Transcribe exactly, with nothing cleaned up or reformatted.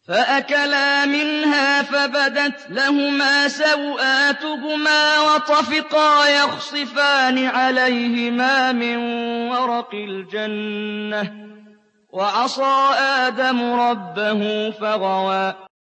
فَأَكَلَا مِنْهَا فَبَدَتْ لَهُمَا سَوْآتُهُمَا وَطَفِقَا يَخْصِفَانِ عَلَيْهِمَا مِن وَرَقِ الْجَنَّةِ ۖ وَعَصَىٰ آدَمُ رَبَّهُ فَغَوَىٰ